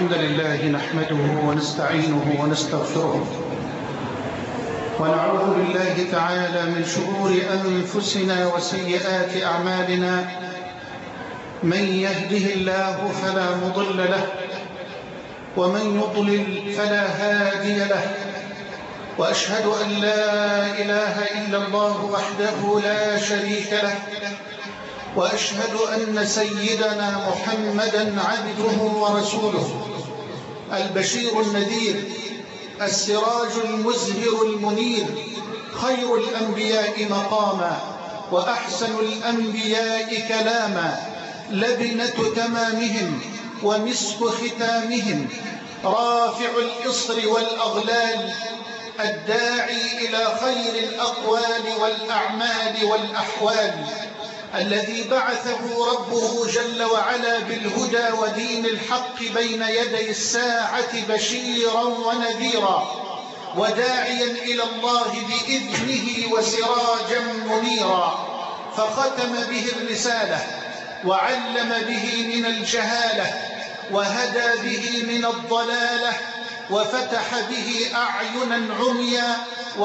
الحمد لله نحمده ونستعينه ونستغفره ونعوذ بالله تعالى من شرور أنفسنا وسيئات أعمالنا. من يهده الله فلا مضل له ومن يضلل فلا هادي له، وأشهد أن لا إله إلا الله وحده لا شريك له، وأشهد أن سيدنا محمدًا عبده ورسوله، البشير النذير، السراج المزهر المنير، خير الأنبياء مقاما وأحسن الأنبياء كلاما، لبنة تمامهم ومسك ختامهم، رافع الإصر والأغلال، الداعي إلى خير الأقوال والأعمال والأحوال، الذي بعثه ربه جل وعلا بالهدى ودين الحق بين يدي الساعة بشيرا ونذيرا، وداعيا إلى الله بإذنه وسراجا منيرا، فختم به الرسالة وعلم به من الجهالة وهدى به من الضلالة، وفتح به أعينا عميا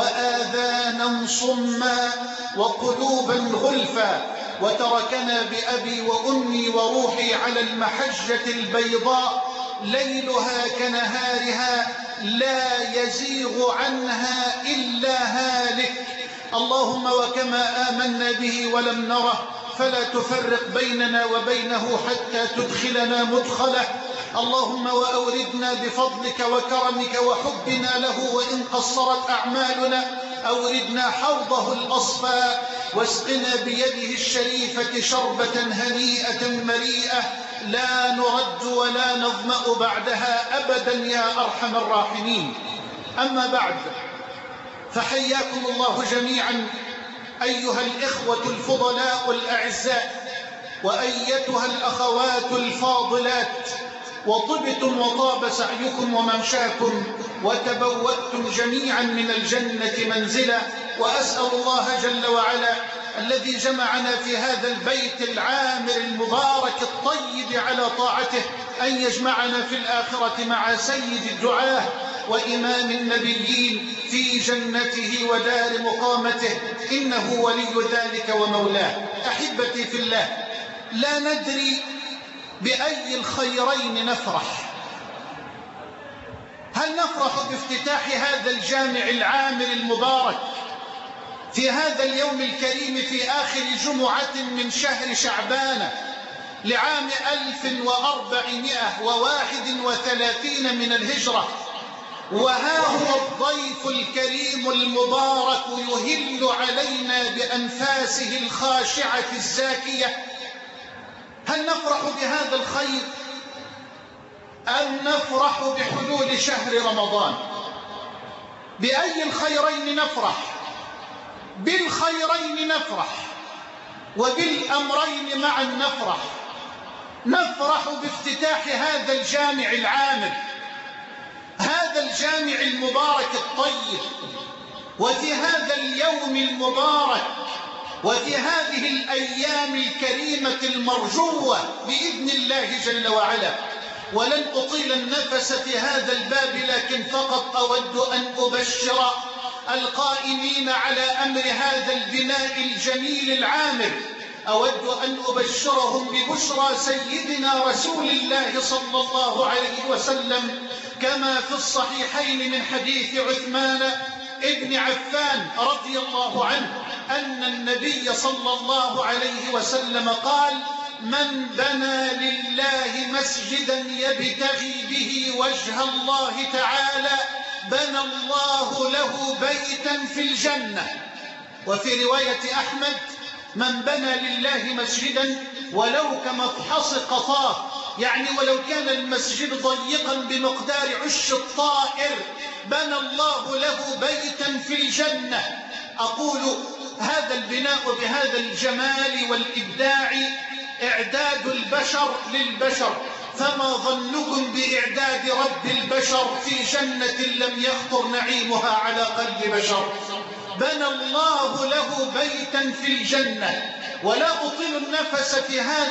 وآذانا صما وقلوبا غلفا، وتركنا بأبي وأمي وروحي على المحجة البيضاء ليلها كنهارها لا يزيغ عنها إلا هالك. اللهم وكما آمنا به ولم نره فلا تفرق بيننا وبينه حتى تدخلنا مدخله. اللهم وأوردنا بفضلك وكرمك وحبنا له وإن قصرت أعمالنا، أوردنا حوضه الأصفاء واسقنا بيده الشريفة شربة هنيئة مريئة لا نرد ولا نظمأ بعدها أبدا يا أرحم الراحمين. أما بعد، فحياكم الله جميعا أيها الإخوة الفضلاء الأعزاء، وأيتها الأخوات الفاضلات، وطبتم وطاب سعيكم وممشاكم وتبوأتم جميعا من الجنة منزلا. وأسأل الله جل وعلا الذي جمعنا في هذا البيت العامر المبارك الطيب على طاعته أن يجمعنا في الآخرة مع سيد الدعاة وإمام النبيين في جنته ودار مقامته، إنه ولي ذلك ومولاه. أحبتي في الله، لا ندري بأي الخيرين نفرح. هل نفرح بافتتاح هذا الجامع العامر المبارك في هذا اليوم الكريم في آخر جمعة من شهر شعبان لعام 1431 من الهجرة، وها هو الضيف الكريم المبارك يهل علينا بأنفاسه الخاشعة الزاكية؟ هل نفرح بهذا الخير أم نفرح بحلول شهر رمضان؟ بأي الخيرين نفرح؟ بالخيرين نفرح وبالأمرين معا نفرح. نفرح بافتتاح هذا الجامع العامر، هذا الجامع المبارك الطيب، وفي هذا اليوم المبارك وفي هذه الأيام الكريمة المرجوة بإذن الله جل وعلا. ولن أطيل النفس في هذا الباب، لكن فقط أود أن أبشر القائمين على أمر هذا البناء الجميل العامر، أود أن أبشرهم ببشرى سيدنا رسول الله صلى الله عليه وسلم كما في الصحيحين من حديث عثمان ابن عفان رضي الله عنه أن النبي صلى الله عليه وسلم قال: من بنى لله مسجدا يبتغي به وجه الله تعالى بنى الله له بيتا في الجنة. وفي رواية أحمد: من بنى لله مسجدا ولو كمفحص قطاف، يعني ولو كان المسجد ضيقا بمقدار عش الطائر بنى الله له بيتا في الجنة. أقول هذا البناء بهذا الجمال والإبداع إعداد البشر للبشر، فما ظنكم بإعداد رب البشر في جنة لم يخطر نعيمها على قلب بشر؟ بنى الله له بيتا في الجنة. ولا أطيل النفس في هذا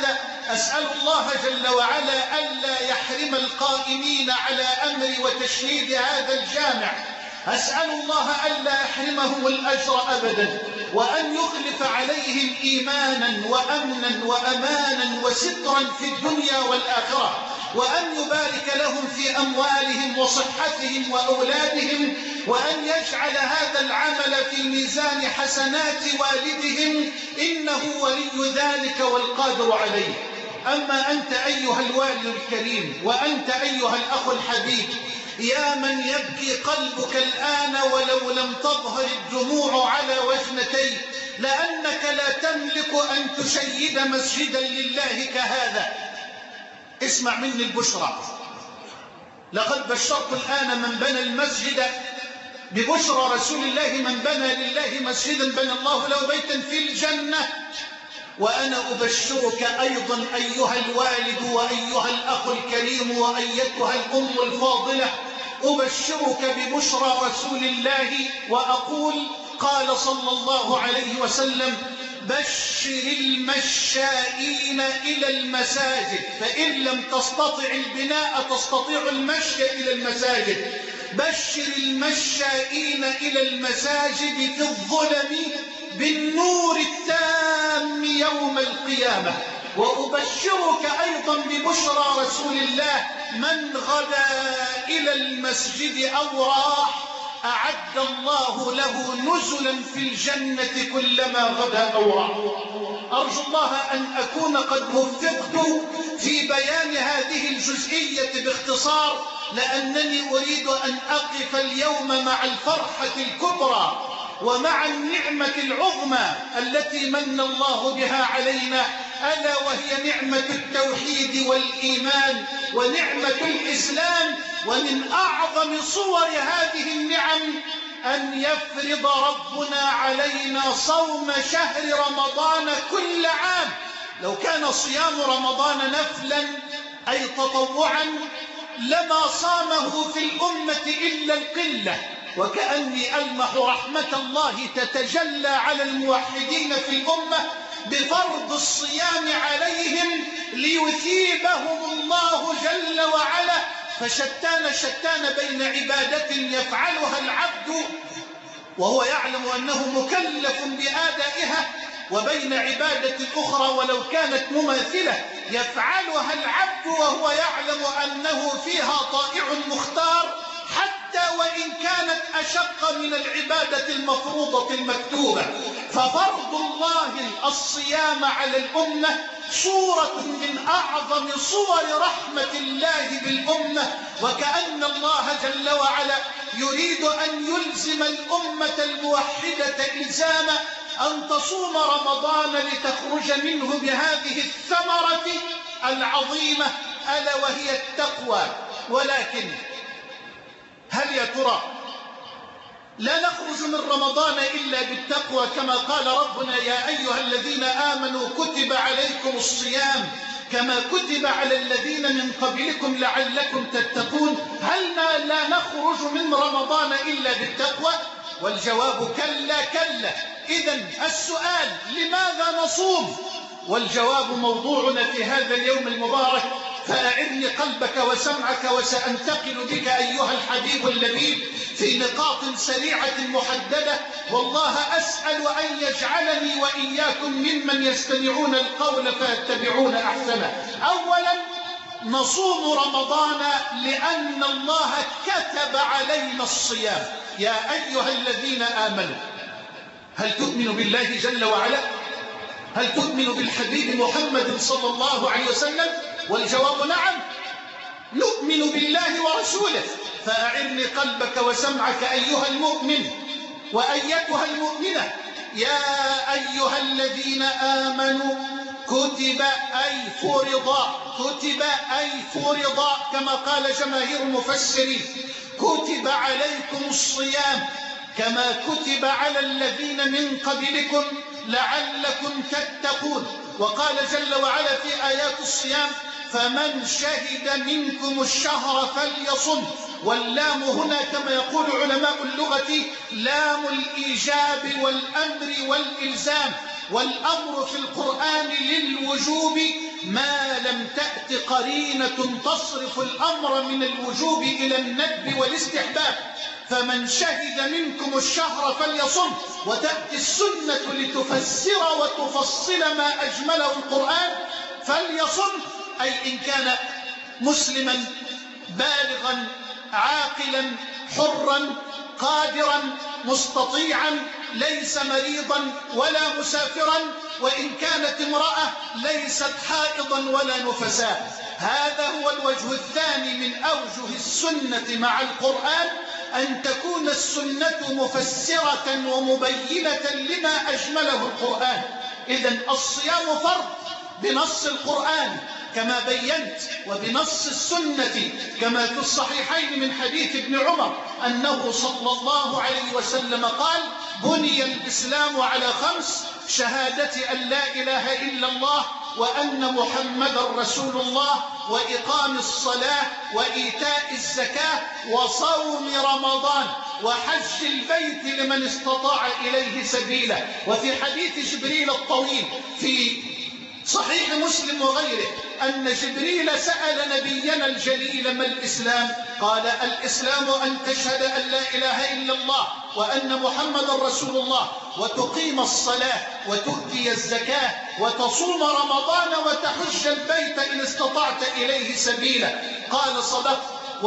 أسأل الله جل وعلا ألا يحرم القائمين على أمر وتشييد هذا الجامع، أسأل الله ألا يحرمهم الأجر أبدا، وأن يخلف عليهم إيمانا وأمنا وأمانا وسترا في الدنيا والآخرة، وأن يبارك لهم في أموالهم وصحتهم وأولادهم، وأن يجعل هذا العمل في ميزان حسنات والدهم، إنه ولي ذلك والقادر عليه. أما أنت أيها الوالد الكريم، وأنت أيها الأخ الحبيب، يا من يبكي قلبك الآن ولو لم تظهر الدموع على وجنتيك، لأنك لا تملك أن تشيد مسجدا لله كهذا. اسمع مني البشرى، لقد بشرت الآن من بنى المسجد ببشرى رسول الله: من بنى لله مسجدا بنى الله له بيتا في الجنة. وأنا أبشرك أيضا أيها الوالد وأيها الأخ الكريم وأيتها الأم الفاضلة، أبشرك ببشرى رسول الله وأقول: قال صلى الله عليه وسلم: بشر المشائين إلى المساجد، فإن لم تستطع البناء تستطيع المشي إلى المساجد. بشر المشائين إلى المساجد في الظلم بالنور التام يوم القيامة. وأبشرك أيضا ببشرى رسول الله: من غدا إلى المسجد أو راح أعد الله له نزلا في الجنة كلما غدا أو راح. أرجو الله أن أكون قد وفقت في بيان هذه الجزئية باختصار، لأنني أريد أن أقف اليوم مع الفرحة الكبرى ومع النعمة العظمى التي من الله بها علينا، ألا وهي نعمة التوحيد والإيمان ونعمة الإسلام. ومن أعظم صور هذه النعم أن يفرض ربنا علينا صوم شهر رمضان كل عام. لو كان صيام رمضان نفلا أي تطوعا لما صامه في الأمة إلا القلة، وكأني ألمح رحمة الله تتجلى على الموحدين في الأمة بفرض الصيام عليهم ليثيبهم الله جل وعلا. فشتان بين عبادة يفعلها العبد وهو يعلم أنه مكلف بآدائها، وبين عبادة أخرى ولو كانت مماثلة يفعلها العبد وهو يعلم أنه فيها طائع مختار، حتى وإن كانت أشق من العبادة المفروضة المكتوبة. ففرض الله الصيام على الأمة صورة من أعظم صور رحمة الله بالأمة، وكأن الله جل وعلا يريد أن يلزم الأمة الموحدة إلزاما أن تصوم رمضان لتخرج منه بهذه الثمرة العظيمة ألا وهي التقوى. ولكن هل يا ترى لا نخرج من رمضان إلا بالتقوى كما قال ربنا: يا أيها الذين آمنوا كتب عليكم الصيام كما كتب على الذين من قبلكم لعلكم تتقون؟ هل لا نخرج من رمضان إلا بالتقوى؟ والجواب كلا كلا. إذن السؤال: لماذا نصوم؟ والجواب موضوعنا في هذا اليوم المبارك. فأعرني قلبك وسمعك وسأنتقل بك أيها الحبيب اللبيب في نقاط سريعة محددة، والله أسأل أن يجعلني وإياكم ممن يستمعون القول فيتبعون أحسنه. أولا، نصوم رمضان لأن الله كتب علينا الصيام. يا أيها الذين آمنوا، هل تؤمن بالله جل وعلا؟ هل تؤمن بالحبيب محمد صلى الله عليه وسلم؟ والجواب نعم، نؤمن بالله ورسوله. فأعرني قلبك وسمعك أيها المؤمن وأيتها المؤمنة. يا أيها الذين آمنوا كتب أي فرض كما قال جماهير المفسرين. كتب عليكم الصيام كما كتب على الذين من قبلكم لعلكم تتقون. وقال جل وعلا في آيات الصيام: فمن شهد منكم الشهر فليصم. واللام هنا كما يقول علماء اللغة لام الإيجاب والأمر والإلزام، والأمر في القرآن للوجوب ما لم تأت قرينة تصرف الأمر من الوجوب إلى الندب والاستحباب. فمن شهد منكم الشهر فليصم. وتأتي السنة لتفسر وتفصل ما أجمله القرآن فليصم، أي إن كان مسلما بالغا عاقلا حرا قادرا مستطيعا ليس مريضا ولا مسافرا، وإن كانت امرأة ليست حائضا ولا نفساء. هذا هو الوجه الثاني من أوجه السنة مع القرآن، أن تكون السنة مفسرة ومبينة لما أجمله القرآن. إذن الصيام فرض بنص القرآن كما بينت، وبنص السنة كما في الصحيحين من حديث ابن عمر أنه صلى الله عليه وسلم قال: بني الإسلام على 5: شهادة أن لا إله إلا الله وأن محمدا رسول الله، وإقام الصلاة، وإيتاء الزكاة، وصوم رمضان، وحج البيت لمن استطاع إليه سبيلا. وفي حديث جبريل الطويل في صحيح مسلم وغيره أن جبريل سأل نبينا الجليل: ما الإسلام؟ قال: الإسلام أن تشهد أن لا إله إلا الله وأن محمدا رسول الله، وتقيم الصلاة، وتؤتي الزكاة، وتصوم رمضان، وتحج البيت إن استطعت إليه سبيلا. قال: صدقت.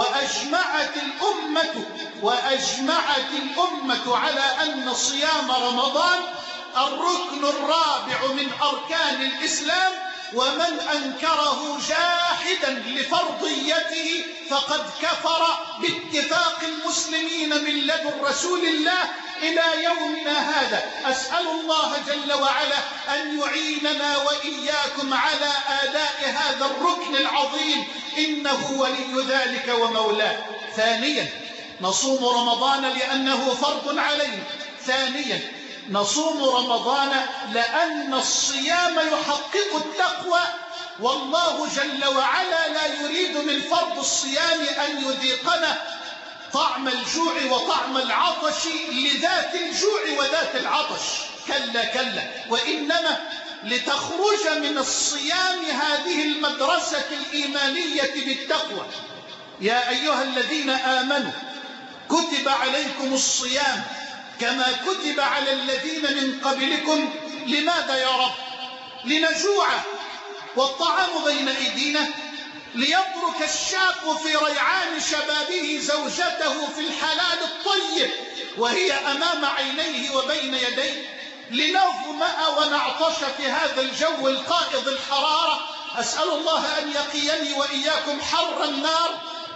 وأجمعت الأمة على أن صيام رمضان الركن الرابع من أركان الإسلام، ومن أنكره جاحدا لفرضيته فقد كفر باتفاق المسلمين من لدن رسول الله إلى يومنا هذا. أسأل الله جل وعلا أن يعيننا وإياكم على آداء هذا الركن العظيم، إنه ولي ذلك ومولاه. ثانيا، نصوم رمضان لأنه فرض علينا. ثانيا، نصوم رمضان لأن الصيام يحقق التقوى، والله جل وعلا لا يريد من فرض الصيام أن يذيقنا طعم الجوع وطعم العطش لذات الجوع وذات العطش، كلا كلا، وإنما لتخرج من الصيام هذه المدرسة الإيمانية بالتقوى. يا أيها الذين آمنوا كتب عليكم الصيام كما كتب على الذين من قبلكم. لماذا يا رب؟ لنجوع والطعام بين أيدينا، ليترك الشاب في ريعان شبابه زوجته في الحلال الطيب وهي أمام عينيه وبين يديه، لنظمأ ونعطش في هذا الجو القائض الحرارة. أسأل الله أن يقيني وإياكم حر النار.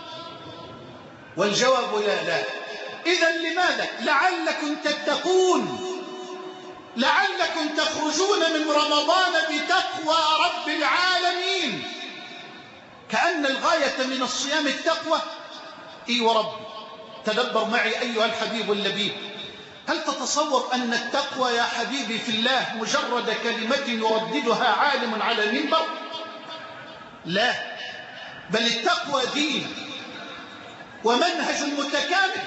والجواب لا. إذن لماذا؟ لعلكم تتقون، لعلكم تخرجون من رمضان بتقوى رب العالمين. كأن الغاية من الصيام التقوى. إي ورب، تدبر معي أيها الحبيب اللبيب، هل تتصور أن التقوى يا حبيبي في الله مجرد كلمة يرددها عالم على المنبر؟ لا، بل التقوى دين ومنهج متكامل.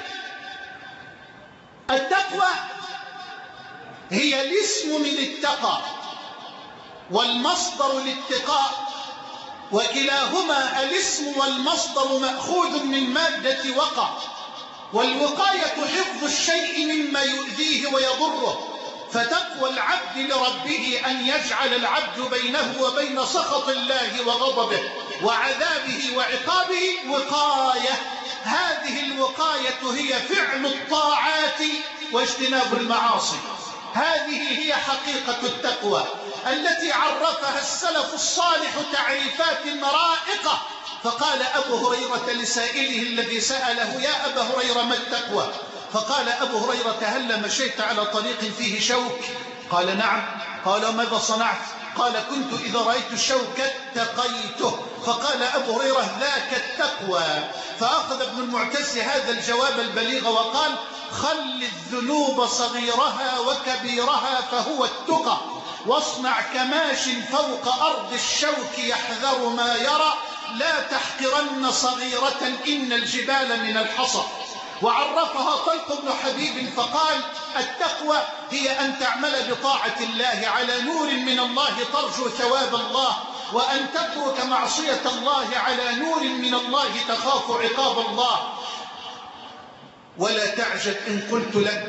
التقوى هي الاسم من اتقى، والمصدر الاتقاء، وكلاهما الاسم والمصدر مأخوذ من مادة وقى. والوقاية حفظ الشيء مما يؤذيه ويضره. فتقوى العبد لربه أن يجعل العبد بينه وبين سخط الله وغضبه وعذابه وعقابه وقاية. هذه الوقاية هي فعل الطاعات واجتناب المعاصي. هذه هي حقيقة التقوى التي عرفها السلف الصالح تعريفات رائقة. فقال أبو هريرة لسائله الذي سأله: يا أبا هريرة ما التقوى؟ فقال أبو هريرة: هل مشيت على طريق فيه شوك؟ قال: نعم. قال: ماذا صنعت؟ قال: كنت إذا رأيت الشوك اتقيته. فقال أبو هريرة: ذاك التقوى. فأخذ ابن المعتز هذا الجواب البليغ وقال: خل الذنوب صغيرها وكبيرها فهو التقى، واصنع كماش فوق أرض الشوك يحذر ما يرى، لا تحقرن صغيرة إن الجبال من الحصى. وعرفها طلق بن حبيب فقال: التقوى هي أن تعمل بطاعة الله على نور من الله ترجو ثواب الله، وأن تترك معصية الله على نور من الله تخاف عقاب الله. ولا تعجب إن قلت لك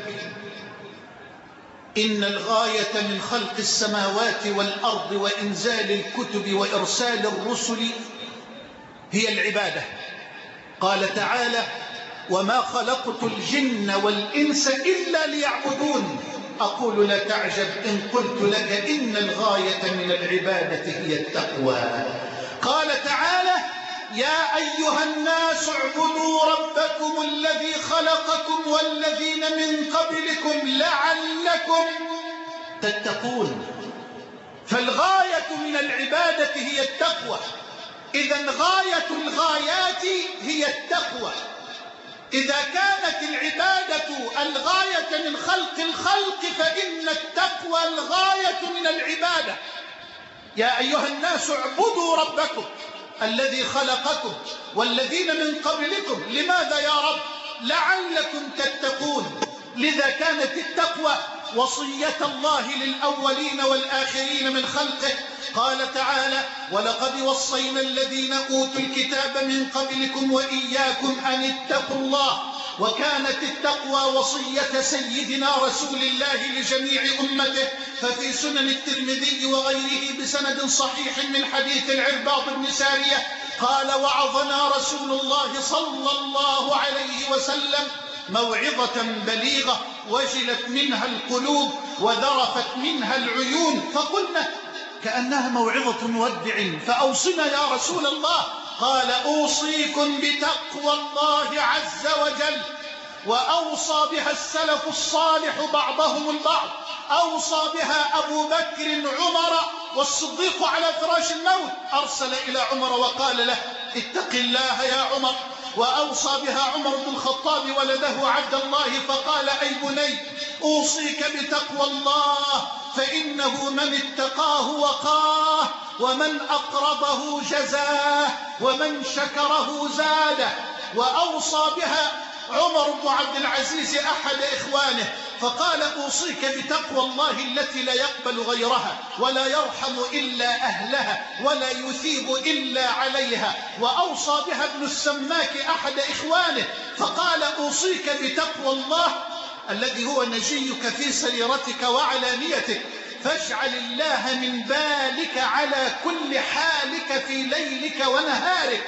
إن الغاية من خلق السماوات والأرض وإنزال الكتب وإرسال الرسل هي العبادة. قال تعالى: وما خلقت الجن والإنس إلا ليعبدون. أقول لا تعجب إن قلت لك إن الغاية من العبادة هي التقوى. قال تعالى: يا أيها الناس اعبدوا ربكم الذي خلقكم والذين من قبلكم لعلكم تتقون. فالغاية من العبادة هي التقوى. إذن غاية الغايات هي التقوى. إذا كانت العبادة الغاية من خلق الخلق فإن التقوى الغاية من العبادة. يا أيها الناس اعبدوا ربكم الذي خلقكم والذين من قبلكم. لماذا يا رب؟ لعلكم تتقون. لذا كانت التقوى وصية الله للأولين والآخرين من خلقه. قال تعالى: ولقد وصينا الذين أوتوا الكتاب من قبلكم وإياكم أن اتقوا الله. وكانت التقوى وصية سيدنا رسول الله لجميع أمته. ففي سنن الترمذي وغيره بسند صحيح من حديث العرباض بن سارية قال: وعظنا رسول الله صلى الله عليه وسلم موعظة بليغة وجلت منها القلوب وذرفت منها العيون. فقلنا كأنها موعظة مودع، فأوصنا يا رسول الله. قال: أوصيكم بتقوى الله عز وجل. وأوصى بها السلف الصالح بعضهم البعض. أوصى بها أبو بكر عمر والصديق على فراش الموت أرسل إلى عمر وقال له: اتق الله يا عمر. وأوصى بها عمر بن الخطاب ولده عبد الله فقال: أي بني أوصيك بتقوى الله فإنه من اتقاه وقاه ومن أقربه جزاه ومن شكره زاده. وأوصى بها عمر بن عبد العزيز أحد إخوانه فقال: أوصيك بتقوى الله التي لا يقبل غيرها ولا يرحم إلا أهلها ولا يثيب إلا عليها. وأوصى بها ابن السماك أحد إخوانه فقال: أوصيك بتقوى الله الذي هو نجيك في سريرتك وعلانيتك، فاجعل الله من بالك على كل حالك في ليلك ونهارك،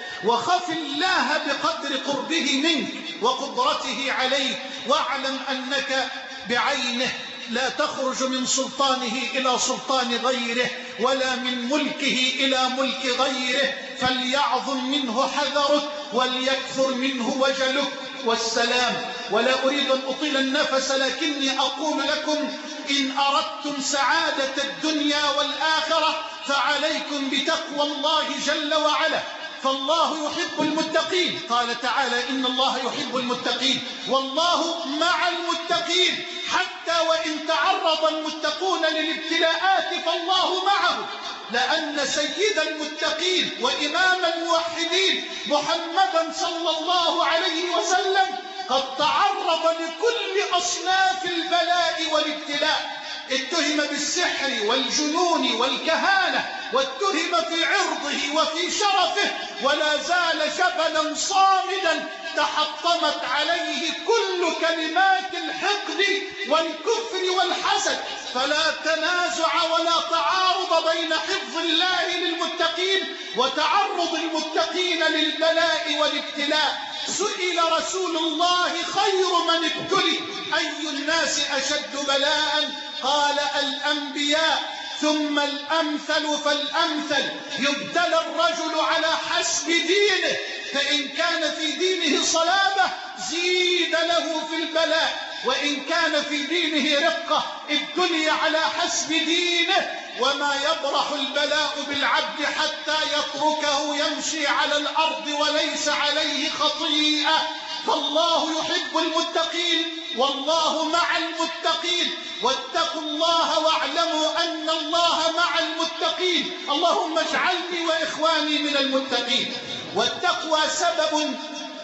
وخف الله بقدر قربه منك وقدرته عليك، واعلم أنك بعينه لا تخرج من سلطانه إلى سلطان غيره ولا من ملكه إلى ملك غيره، فليعظم منه حذرك وليكثر منه وجلك. والسلام. ولا أريد أن أطيل النفس لكني أقول لكم: إن أردتم سعادة الدنيا والآخرة فعليكم بتقوى الله جل وعلا، فالله يحب المتقين. قال تعالى: إن الله يحب المتقين والله مع المتقين. حتى وإن تعرض المتقون للابتلاءات فالله معه، لأن سيد المتقين وإمام الموحدين محمدا صلى الله عليه وسلم قد تعرض لكل أصناف البلاء والابتلاء. اتهم بالسحر والجنون والكهانة، واتهم في عرضه وفي شرفه، ولا زال جبلا صامدا تحطمت عليه كل كلمات الحقد والكفر والحسد. فلا تنازع ولا تعارض بين حفظ الله للمتقين وتعرض المتقين للبلاء والابتلاء. سئل رسول الله: خير من ابتلي أي الناس أشد بلاء؟ قال: الأنبياء ثم الأمثل فالأمثل. يبتلى الرجل على حسب دينه، فإن كان في دينه صلابة زيد له في البلاء، وإن كان في دينه رقة ابتلي على حسب دينه. وما يبرح البلاء بالعبد حتى يتركه يمشي على الأرض وليس عليه خطيئة. فالله يحب المتقين والله مع المتقين، واتقوا الله واعلموا أن الله مع المتقين. اللهم اجعلني وإخواني من المتقين. والتقوى سبب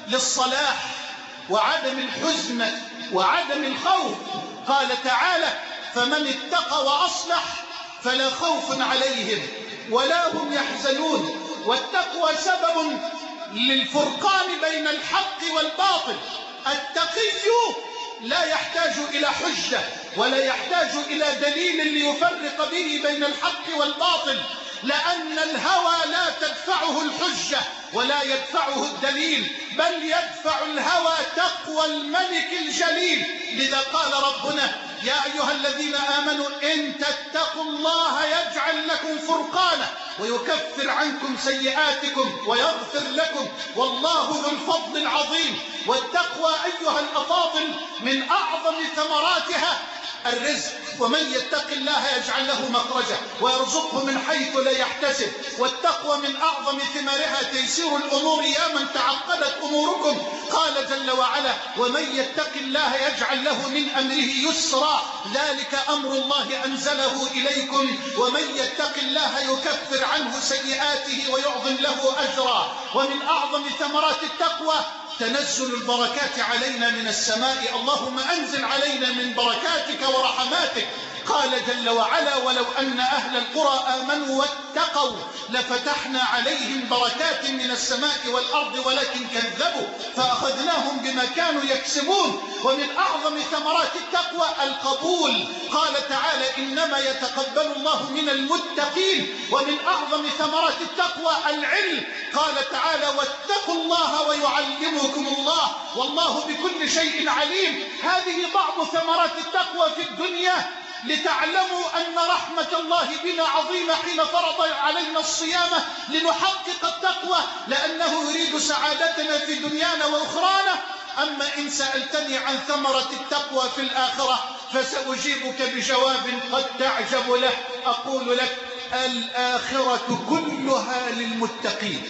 للصلاح وعدم الحزن وعدم الخوف. قال تعالى: فمن اتقى وأصلح فلا خوف عليهم ولا هم يحزنون. والتقوى سبب للفرقان بين الحق والباطل. التقي لا يحتاج إلى حجة ولا يحتاج إلى دليل ليفرق به بين الحق والباطل، لأن الهوى لا تدفعه الحجة ولا يدفعه الدليل، بل يدفع الهوى تقوى الملك الجليل. لذا قال ربنا: يا أيها الذين آمنوا إن تتقوا الله يجعل لكم فرقانا ويكفر عنكم سيئاتكم ويغفر لكم والله ذو الفضل العظيم. والتقوى أيها الأفاضل من أعظم ثمراتها الرزق، ومن يتق الله يجعل له مخرجا ويرزقه من حيث لا يحتسب. والتقوى من أعظم ثمارها تيسير الأمور يا من تعقدت أموركم. قال جل وعلا: ومن يتق الله يجعل له من أمره يسرا ذلك أمر الله أنزله إليكم ومن يتق الله يكفر عنه سيئاته ويعظم له أجرا. ومن أعظم ثمرات التقوى تنزل البركات علينا من السماء. اللهم أنزل علينا من بركاتك ورحماتك. قال جل وعلا: ولو أن أهل القرى آمنوا واتقوا لفتحنا عليهم بركات من السماء والأرض ولكن كذبوا فأخذناهم بما كانوا يكسبون. ومن أعظم ثمرات التقوى القبول. قال تعالى: إنما يتقبل الله من المتقين. ومن أعظم ثمرات التقوى العلم. قال تعالى: واتقوا الله ويعلمكم الله والله بكل شيء عليم. هذه بعض ثمرات التقوى في الدنيا، لتعلموا أن رحمة الله بنا عظيمة حين فرض علينا الصيام لنحقق التقوى، لأنه يريد سعادتنا في دنيانا وأخرانا. أما إن سألتني عن ثمرة التقوى في الآخرة فسأجيبك بجواب قد تعجب له. أقول لك: الآخرة كلها للمتقين،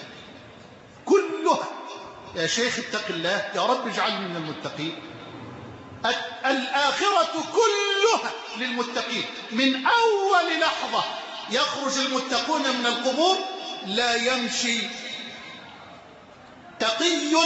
كلها. يا شيخ اتق الله، يا رب اجعلني من المتقين. الآخرة كلها للمتقين. من أول لحظة يخرج المتقون من القبور لا يمشي تقي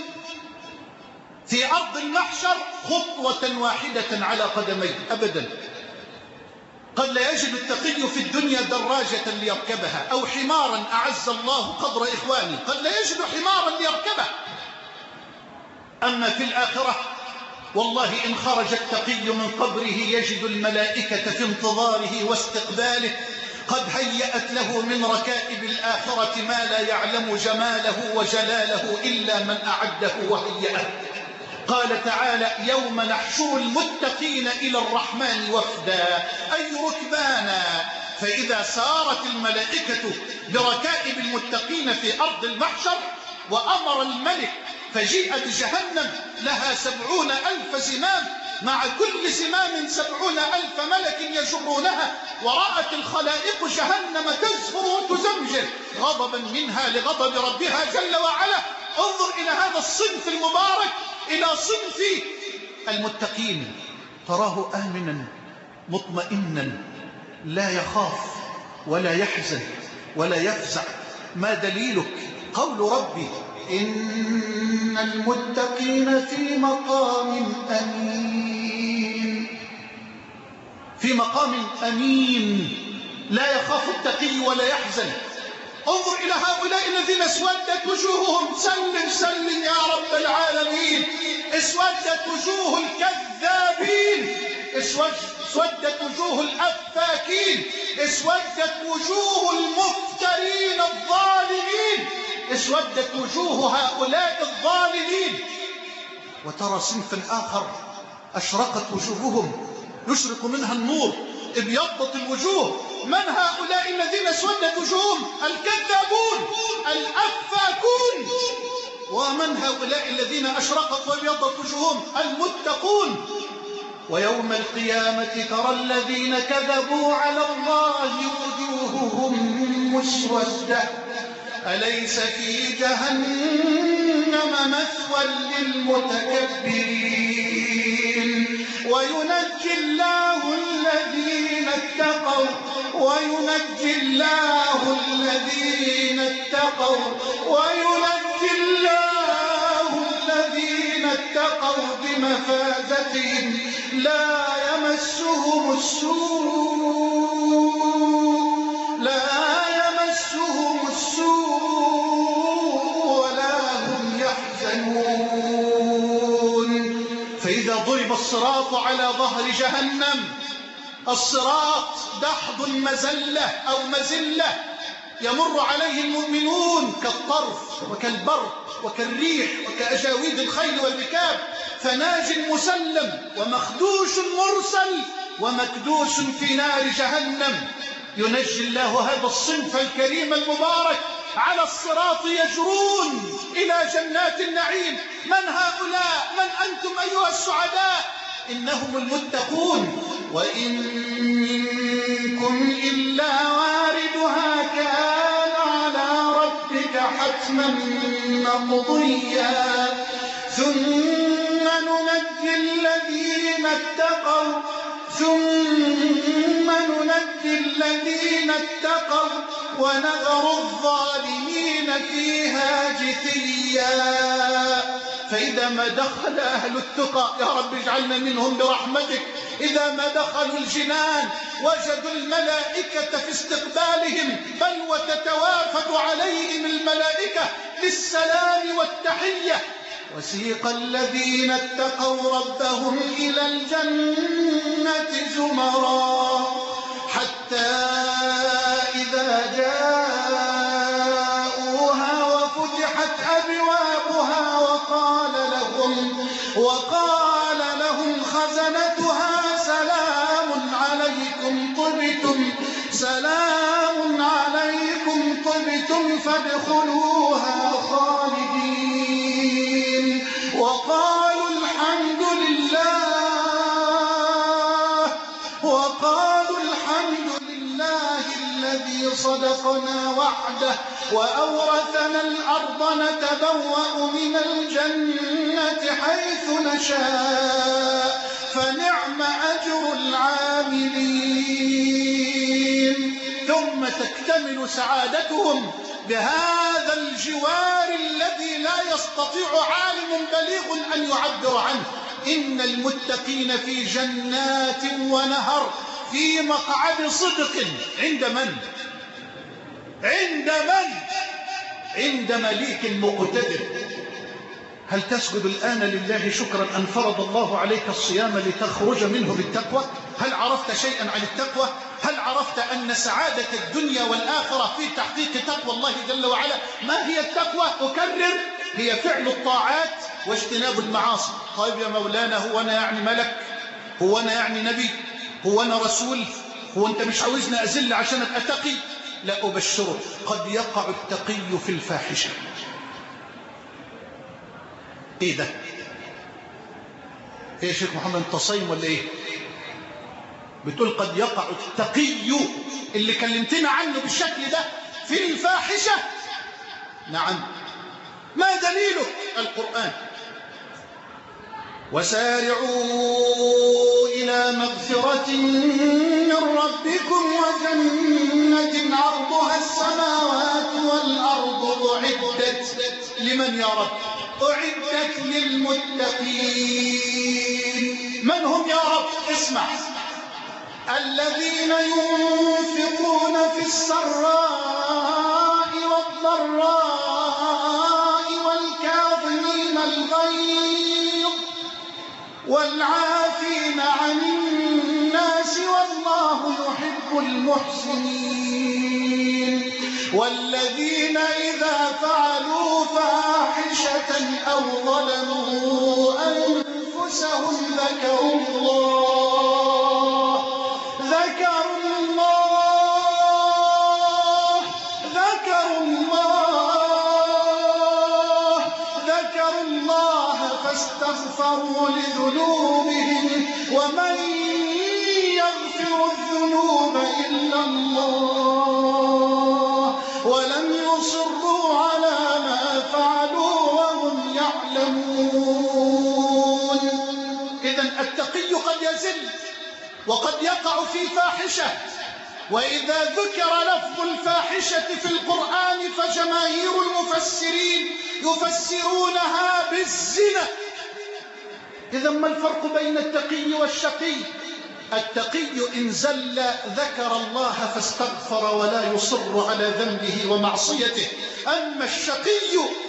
في أرض المحشر خطوة واحدة على قدميه أبدا. قد لا يجد التقي في الدنيا دراجة ليركبها أو حمارا أعز الله قدر إخواني، قد لا يجد حمارا ليركبه. أما في الآخرة والله إن خرج التقي من قبره يجد الملائكة في انتظاره واستقباله، قد هيأت له من ركائب الآخرة ما لا يعلم جماله وجلاله إلا من أعده وهيأه. قال تعالى: يوم نحشر المتقين إلى الرحمن وفدا، أي ركبانا. فإذا سارت الملائكة بركائب المتقين في أرض المحشر وأمر الملك فجيء بجهنم لها 70,000 زمام، مع كل زمام 70,000 ملك يجرونها، ورأت الخلائق جهنم تزفر وتزمجر غضبا منها لغضب ربها جل وعلا. انظر إلى هذا الصنف المبارك، إلى صنف المتقين. تراه آمنا مطمئنا لا يخاف ولا يحزن ولا يفزع. ما دليلك؟ قول ربي: إن المتقين في مقام أمين. في مقام أمين، لا يخاف التقي ولا يحزن. انظر إلى هؤلاء الذين اسودت وجوههم، سلم سلم يا رب العالمين. اسودت وجوه الكذابين، اسودت وجوه الأفاكين، اسودت وجوه المفترين الظالمين، اسودت وجوه هؤلاء الظالمين. وترى صنفا آخر أشرقت وجوههم، يشرق منها النور، ابيضت الوجوه. من هؤلاء الذين اسودت وجوههم؟ الكذابون الأفاكون. ومن هؤلاء الذين أشرقت وابيضت وجوههم؟ المتقون. ويوم القيامة ترى الذين كذبوا على الله وجوههم مسودة أليس في جهنم مثوى للمتكبرين. وينجي الله الذين اتقوا، وينجي الله الذين اتقوا، وينجي الله الذين اتقوا بمفازتهم لا يمسهم السوء، لا يعلمون. فإذا ضرب الصراط على ظهر جهنم، الصراط دحض مزلة أو مزلة يمر عليه المؤمنون كالطرف وكالبرق وكالريح وكأجاويد الخيل والركاب، فناج مسلم ومخدوش مرسل ومكدوس في نار جهنم. ينجي الله هذا الصنف الكريم المبارك على الصراط يجرون إلى جنات النعيم. من هؤلاء؟ من أنتم أيها السعداء؟ إنهم المتقون. وإن منكم إلا واردها كان على ربك حتما مقضيا ثم ننجي الذين اتقوا ونذر الظالمين فيها جثيا. فإذا ما دخل أهل التقى، يا رب اجعلنا منهم برحمتك، إذا ما دخلوا الجنان وجدوا الملائكة في استقبالهم، بل وتتوافد عليهم الملائكة بالسلام والتحية. وسيق الذين اتقوا ربهم إلى الجنة زمرا حتى إذا جاءوها وفتحت أبوابها وقال لهم خزنتها سلام عليكم طبتم فادخلوها خالدين وقالوا الحمد لله الذي صدقنا وعده وأورثنا الأرض نتبوأ من الجنة حيث نشاء فنعم أجر العاملين. ثم تكتمل سعادتهم بهذا الجوار الذي لا يستطيع عالم بليغ أن يعبر عنه. إن المتقين في جنات ونهر في مقعد صدق عند من؟ عند مليك مقتدر. هل تسجد الآن لله شكرا أن فرض الله عليك الصيام لتخرج منه بالتقوى؟ هل عرفت شيئا عن التقوى؟ هل عرفت أن سعادة الدنيا والآخرة في تحقيق تقوى الله جل وعلا؟ ما هي التقوى؟ أكرر، هي فعل الطاعات واجتناب المعاصي. طيب يا مولانا، هو أنا يعني ملك؟ هو أنا يعني نبي؟ هو أنا رسول؟ هو أنت مش عاوزنا أزل عشان أبقى تقي؟ لا أبشرك، قد يقع التقي في الفاحشة. إيه ده؟ إيه يا شيخ محمد، أنت صايم ولا إيه؟ بتقول قد يقع التقي اللي كلمتنا عنه بالشكل ده في الفاحشة. نعم. ما دليله؟ القرآن. وسارعوا إلى مغفرة من ربكم وجنة عرضها السماوات والأرض أعدت لمن يا رب؟ أعدت للمتقين. من هم يا رب؟ اسمع: الذين ينفقون في السراء والضراء والكاظمين الغيظ والعافين عن الناس والله يحب المحسنين. والذين إذا فعلوا فاحشة أو ظلموا أنفسهم ذكروا الله فاستغفروا لذنوبهم ومن يغفر الذنوب إلا الله ولم يصروا على ما فعلوا وهم يعلمون. إذن التقي قد يزل وقد يقع في فاحشة. وإذا ذكر لفظ الفاحشة في القرآن فجماهير المفسرين يفسرونها بالزنا. إذا ما الفرق بين التقي والشقي؟ التقي إن زل ذكر الله فاستغفر ولا يصر على ذنبه ومعصيته. أما الشقي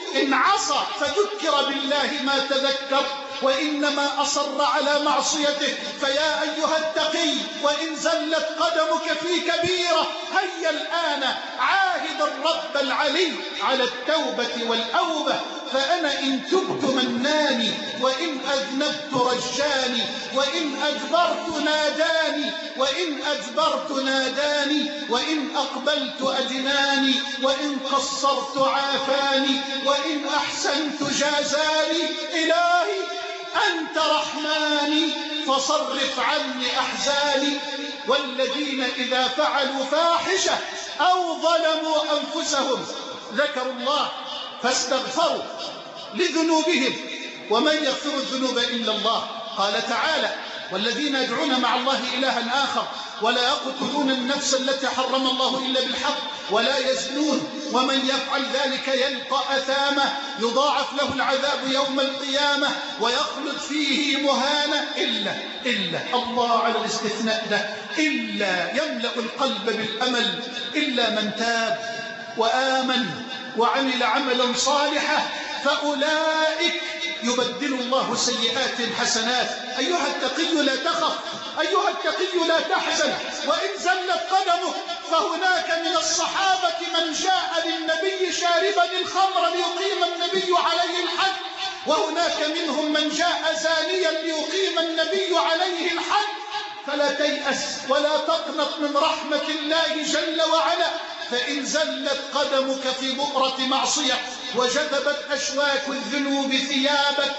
إن عصى فذكر بالله ما تذكر، وإنما أصر على معصيته. فيا أيها التقي، وإن زلت قدمك في كبيرة هيا الآن عاهد الرب العلي على التوبة والأوبة. فأنا إن تبت مناني، وإن أذنبت رجاني، وإن أدبرت ناداني، وإن أدبرت ناداني، وإن أقبلت أدناني، وإن قصرت عافاني، وإن أحسنت جازاني. إلهي أنت رحماني فصرف عني أحزاني. والذين إذا فعلوا فاحشة أو ظلموا أنفسهم ذكروا الله فاستغفروا لذنوبهم ومن يغفر الذنوب إلا الله. قال تعالى: والذين يدعون مع الله إلها آخر ولا يقتلون النفس التي حرم الله إلا بالحق ولا يزنون ومن يفعل ذلك يلقى أثامه يضاعف له العذاب يوم القيامة ويخلد فيه مهانا إلا الله على الاستثناء ده، إلا يملأ القلب بالأمل إلا من تاب وآمن وعمل عملا صالحا فأولئك يبدل الله سيئات حسنات. أيها التقي لا تخف، أيها التقي لا تحزن. وإن زلت قدمه فهناك من الصحابة من جاء للنبي شاربا الخمر ليقيم النبي عليه الحد، وهناك منهم من جاء زانيا ليقيم النبي عليه الحد. فلا تيأس ولا تقنط من رحمة الله جل وعلا، فإن زلت قدمك في بؤرة معصية وجذبت أشواك الذنوب ثيابك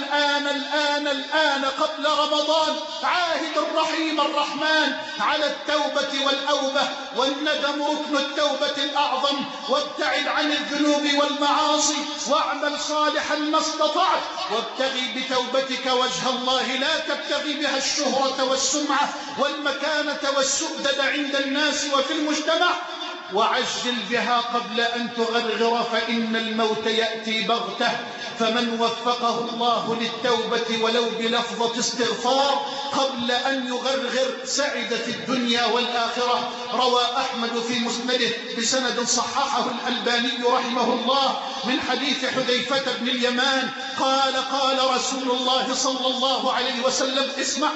فالآن قبل رمضان عاهد الرحيم الرحمن على التوبة والأوبة، والندم ركن التوبة الأعظم. وابتعد عن الذنوب والمعاصي واعمل صالحا ما استطعت، وابتغي بتوبتك وجه الله لا تبتغي بها الشهرة والسمعة والمكانة والسؤدد عند الناس وفي المجتمع، وعجل بها قبل أن تغرغر فإن الموت يأتي بغته. فمن وفقه الله للتوبة ولو بلفظة استغفار قبل أن يغرغر سعد في الدنيا والآخرة. روى أحمد في مسنده بسند صححه الألباني رحمه الله من حديث حذيفة بن اليمان قال رسول الله صلى الله عليه وسلم: اسمع،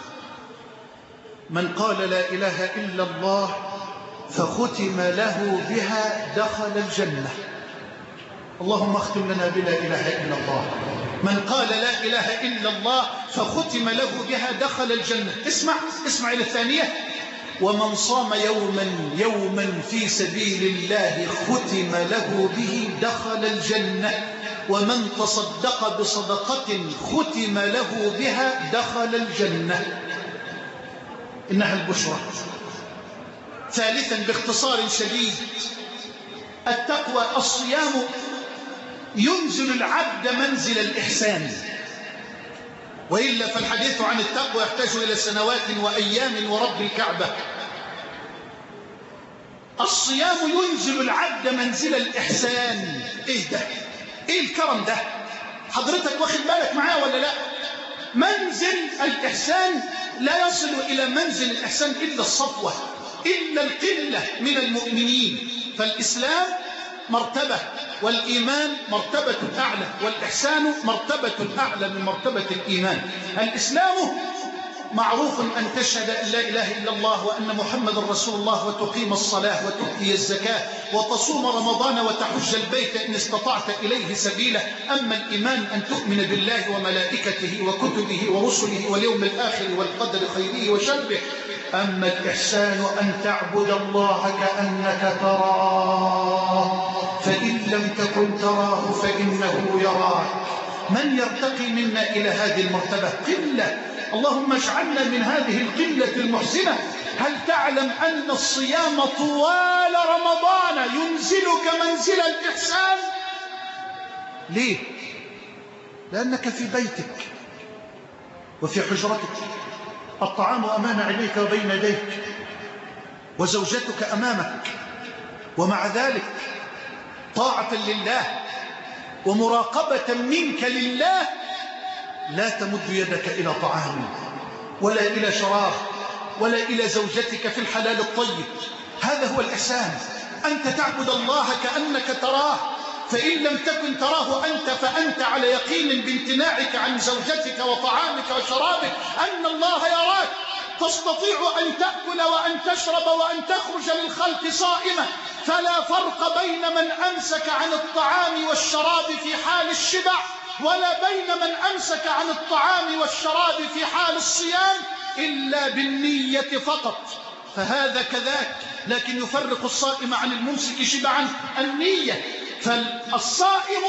من قال لا إله إلا الله فختم له بها دخل الجنة. اللهم اختم لنا بلا إله إلا الله. من قال لا إله إلا الله فختم له بها دخل الجنة. اسمع إلى الثانية: ومن صام يوما في سبيل الله ختم له به دخل الجنة. ومن تصدق بصدقة ختم له بها دخل الجنة. إنها البشرى. ثالثا باختصار شديد: التقوى الصيام ينزل العبد منزل الإحسان، وإلا فالحديث عن التقوى يحتاج إلى سنوات وأيام ورب الكعبة. الصيام ينزل العبد منزل الإحسان. إيه ده؟ إيه الكرم ده؟ حضرتك واخد بالك معاه ولا لا؟ منزل الإحسان لا يصل إلى منزل الإحسان إلا الصفوة، إلا القلة من المؤمنين. فالإسلام مرتبة، والإيمان مرتبة أعلى، والإحسان مرتبة أعلى من مرتبة الإيمان. الإسلام معروف أن تشهد أن لا إله إلا الله وأن محمد رسول الله، وتقيم الصلاة وتؤتي الزكاة وتصوم رمضان وتحج البيت إن استطعت إليه سبيلا. أما الإيمان أن تؤمن بالله وملائكته وكتبه ورسله واليوم الآخر والقدر خيره وشره. أما الإحسان أن تعبد الله كأنك تراه فإن لم تكن تراه فإنه يراك. من يرتقي منا إلى هذه المرتبة؟ قلة. اللهم اجعلنا من هذه القلة المحسنة. هل تعلم أن الصيام طوال رمضان ينزلك منزل الإحسان؟ ليه؟ لأنك في بيتك وفي حجرتك، الطعام أمام عينيك وبين يديك، وزوجتك أمامك، ومع ذلك طاعة لله ومراقبة منك لله لا تمد يدك إلى طعام ولا إلى شراب ولا إلى زوجتك في الحلال الطيب. هذا هو الإحسان، أنت تعبد الله كأنك تراه فإن لم تكن تراه أنت فأنت على يقين بامتناعك عن زوجتك وطعامك وشرابك أن الله يراك. تستطيع أن تأكل وأن تشرب وأن تخرج للخلق صائمة، فلا فرق بين من أمسك عن الطعام والشراب في حال الشبع ولا بين من أمسك عن الطعام والشراب في حال الصيام إلا بالنية فقط. فهذا كذاك، لكن يفرق الصائم عن الممسك شبعا النية. فالصائم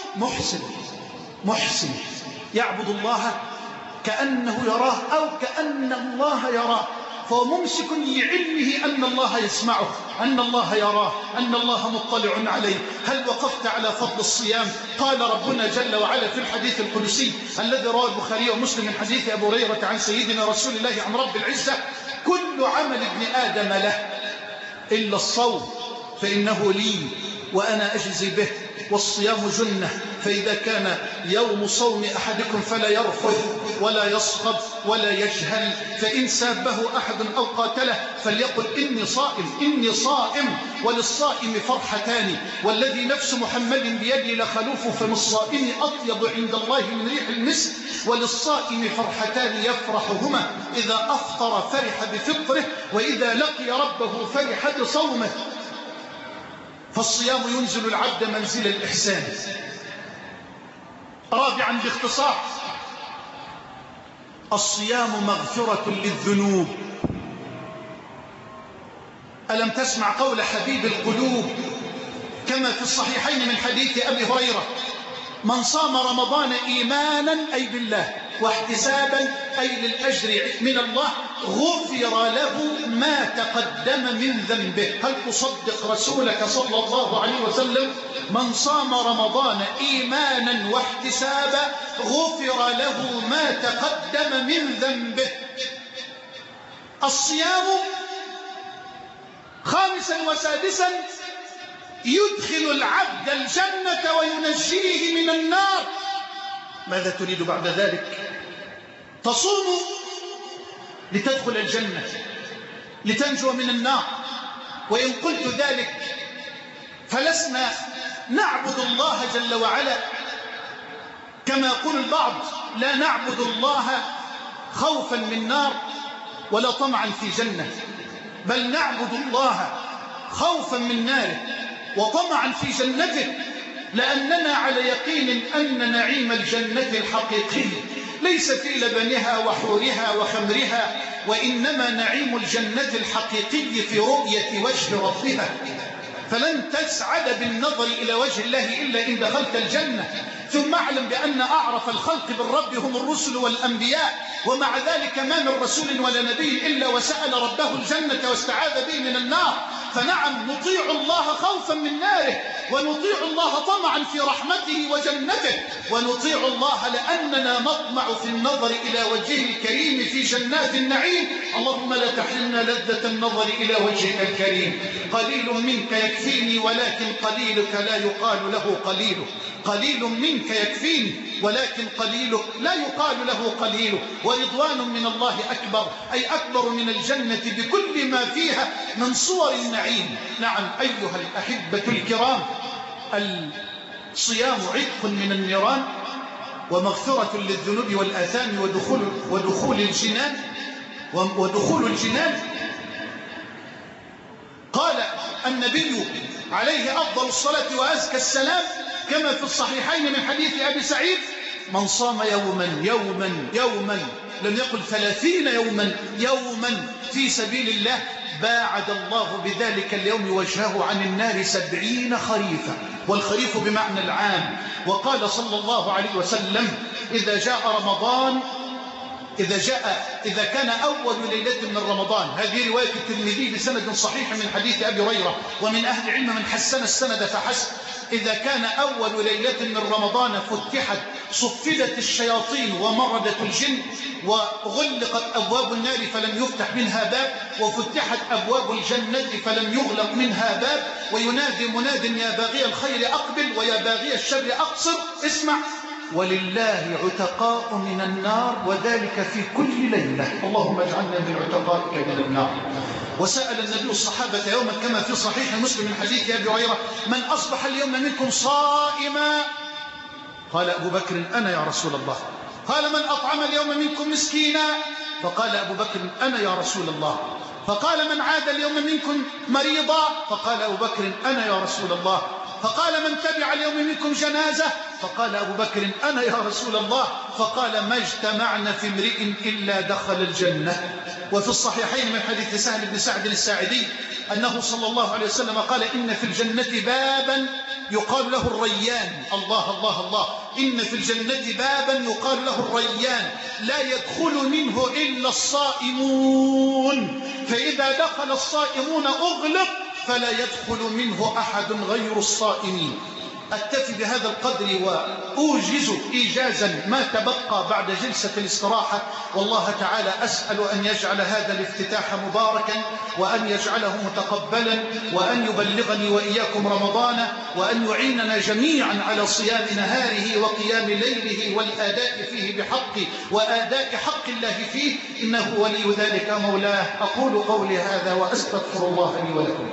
محسن يعبد الله كأنه يراه أو كأن الله يراه، فهو ممسك لعلمه أن الله يسمعه، أن الله يراه، أن الله مطلع عليه. هل وقفت على فضل الصيام؟ قال ربنا جل وعلا في الحديث القدسي الذي رواه البخاري ومسلم من حديث أبي هريرة عن سيدنا رسول الله عن رب العزة: كل عمل ابن آدم له إلا الصوم فإنه لي وأنا أجزي به، والصيام جنة، فإذا كان يوم صوم أحدكم فلا يرفث ولا يصخب ولا يجهل، فإن سابه أحد أو قاتله فليقل إني صائم. وللصائم فرحتان والذي نفس محمد بيدي لخلوف فم الصائم أطيب عند الله من ريح المسك. وللصائم فرحتان يفرحهما: إذا أفطر فرح بفطره، وإذا لقي ربه فرح بصومه. فالصيام ينزل العبد منزل الإحسان. رابعا باختصار: الصيام مغفرة للذنوب. ألم تسمع قول حبيب القلوب كما في الصحيحين من حديث أبي هريرة: من صام رمضان إيمانا أي بالله واحتسابا أي للأجر من الله غفر له ما تقدم من ذنبه. هل تصدق رسولك صلى الله عليه وسلم؟ من صام رمضان إيمانا واحتسابا غفر له ما تقدم من ذنبه. الصيام خامسا وسادسا يدخل العبد الجنة وينجيه من النار. ماذا تريد بعد ذلك؟ تصوم لتدخل الجنة لتنجو من النار. وإن قلت ذلك فلسنا نعبد الله جل وعلا كما يقول البعض: لا نعبد الله خوفا من نار ولا طمعا في جنة، بل نعبد الله خوفا من ناره وطمعا في جنته، لأننا على يقين أن نعيم الجنة الحقيقي ليس في لبنها وحورها وخمرها، وإنما نعيم الجنة الحقيقي في رؤية وجه ربها. فلن تسعد بالنظر إلى وجه الله إلا إن دخلت الجنة. ثم اعلم بأن أعرف الخلق بالرب هم الرسل والأنبياء، ومع ذلك ما من رسول ولا نبي إلا وسأل ربه الجنة واستعاذ به من النار. فنعم نطيع الله خوفا من ناره، ونطيع الله طمعا في رحمته وجنته، ونطيع الله لأننا نطمع في النظر إلى وجهه الكريم في جنات النعيم. اللهم لا تحرمنا لذة النظر إلى وجهك الكريم. قليل منك يكفيني ولكن قليلك لا يقال له قليل. قليل منك يكفيني ولكن قليلك لا يقال له قليل. ورضوان من الله أكبر، أي أكبر من الجنة بكل ما فيها من صور النعيم. نعم أيها الأحبة الكرام، الصيام عتق من النيران ومغفرة للذنوب والآثام ودخول الجنان. قال النبي عليه أفضل الصلاة وأزكى السلام كما في الصحيحين من حديث أبي سعيد: من صام يوما لم يقل 30 يوما في سبيل الله باعد الله بذلك اليوم وجهه عن النار 70 خريفا، والخريف بمعنى العام. وقال صلى الله عليه وسلم: إذا جاء رمضان إذا كان أول ليلة من رمضان، هذه رواية الترمذي بسند صحيح من حديث أبي هريرة، ومن أهل العلم من حسن السند فحسن: إذا كان أول ليلة من رمضان صفدت الشياطين ومردت الجن، وغلقت أبواب النار فلم يفتح منها باب، وفتحت أبواب الجنة فلم يغلق منها باب، وينادي مناد: يا باغي الخير أقبل ويا باغي الشر أقصر. اسمع: ولله عتقاء من النار وذلك في كل ليلة. اللهم اجعلنا من عتقائك من النار. وسأل النبي الصحابة يوما كما في صحيح مسلم من حديث أبي هريرة: من أصبح اليوم منكم صائما؟ قال أبو بكر: أنا يا رسول الله. قال: من أطعم اليوم منكم مسكينا؟ فقال أبو بكر: أنا يا رسول الله. فقال: من عاد اليوم منكم مريضا؟ فقال أبو بكر: أنا يا رسول الله. فقال: من تبع اليوم منكم جنازة؟ فقال أبو بكر: أنا يا رسول الله. فقال: ما اجتمعنا في امرئ إلا دخل الجنة. وفي الصحيحين من حديث سهل بن سعد الساعدي أنه صلى الله عليه وسلم قال: إن في الجنة بابا يقال له الريان. الله الله الله. إن في الجنة بابا يقال له الريان لا يدخل منه إلا الصائمون، فإذا دخل الصائمون أغلق فلا يدخل منه أحد غير الصائمين. أكتفي بهذا القدر وأوجز إيجازا ما تبقى بعد جلسة الاستراحة، والله تعالى أسأل أن يجعل هذا الافتتاح مباركا، وأن يجعله متقبلا، وأن يبلغني وإياكم رمضان، وأن يعيننا جميعا على صيام نهاره وقيام ليله والآداء فيه بحق وآداء حق الله فيه، إنه ولي ذلك مولاه. أقول قولي هذا وأستغفر الله لي ولكم.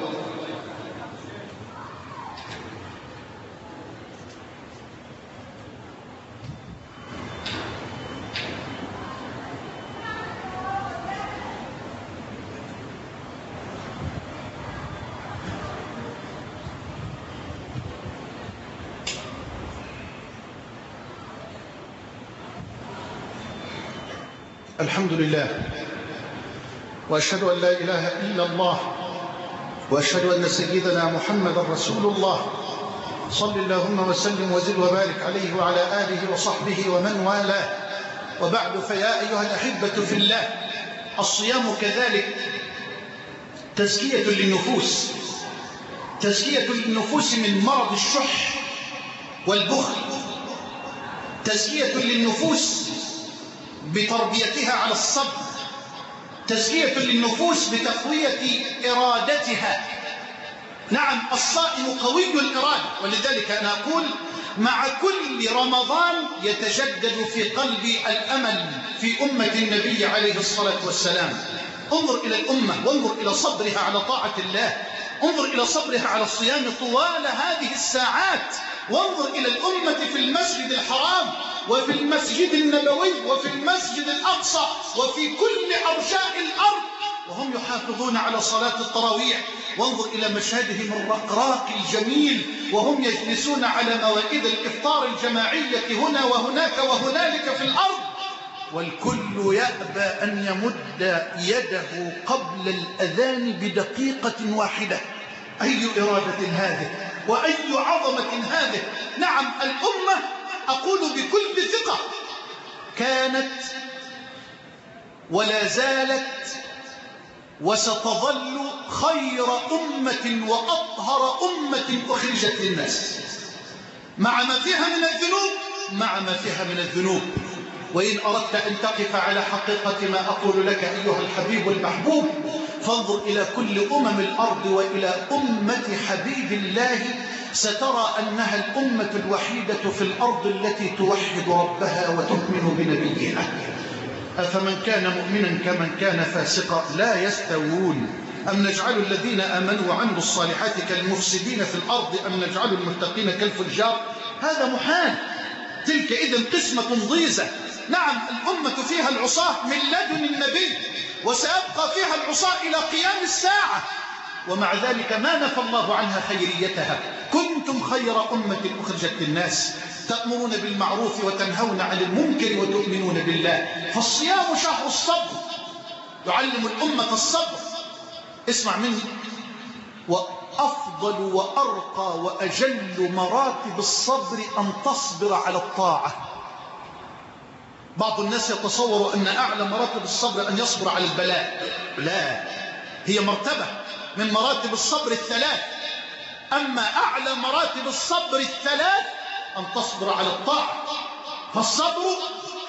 الحمد لله، وأشهد أن لا إله إلا الله، وأشهد أن سيدنا محمد رسول الله. صل اللهم وسلم وزد وبارك عليه وعلى آله وصحبه ومن والاه، وبعد. فيا أيها الأحبة في الله، الصيام كذلك تزكية للنفوس، تزكية للنفوس من مرض الشح والبخل، تزكية للنفوس بتربيتها على الصبر، تزكية للنفوس بتقوية إرادتها. نعم، الصائم قوي الإرادة، ولذلك أنا أقول مع كل رمضان يتجدد في قلبي الأمل في أمة النبي عليه الصلاة والسلام. انظر إلى الأمة وانظر إلى صبرها على طاعة الله، انظر إلى صبرها على الصيام طوال هذه الساعات، وانظر إلى الأمة في المسجد الحرام وفي المسجد النبوي وفي المسجد الأقصى وفي كل أرجاء الأرض وهم يحافظون على صلاة التراويح. وانظر إلى مشهدهم الرقراق الجميل وهم يجلسون على موائد الإفطار الجماعية هنا وهناك وهنالك في الأرض، والكل يأبى أن يمد يده قبل الأذان بدقيقة واحدة. أي إرادة هذه وأي عظمة هذه! نعم، الأمة أقول بكل ثقة كانت ولا زالت وستظل خير أمة وأطهر أمة أخرجت للناس، مع ما فيها من الذنوب. وإن أردت أن تقف على حقيقة ما أقول لك أيها الحبيب المحبوب، فانظر إلى كل الأرض وإلى أمة حبيب الله، سترى أنها الأمة الوحيدة في الأرض التي توحد ربها وتؤمن بنبيها. أفمن كان مؤمنا كمن كان فاسقا لا يستوون. أم نجعل الذين آمنوا وعملوا الصالحات كالمفسدين في الأرض أم نجعل المتقين كالفجار؟ هذا محال. تلك إذن قسمة ضيزة. نعم، الأمة فيها العصاة من لدن النبي، وسيبقى فيها العصاة إلى قيام الساعة، ومع ذلك ما نفى الله عنها خيريتها. كنتم خير أمة أخرجت للناس تأمرون بالمعروف وتنهون عن المنكر وتؤمنون بالله. فالصيام شهر الصبر، يعلم الأمة الصبر. اسمع مني، وأفضل وأرقى وأجل مراتب الصبر أن تصبر على الطاعة. بعض الناس يتصور أن أعلى مراتب الصبر أن يصبر على البلاء. لا، هي مرتبة من مراتب الصبر الثلاث، أما أعلى مراتب الصبر الثلاث أن تصبر على الطاعة. فالصبر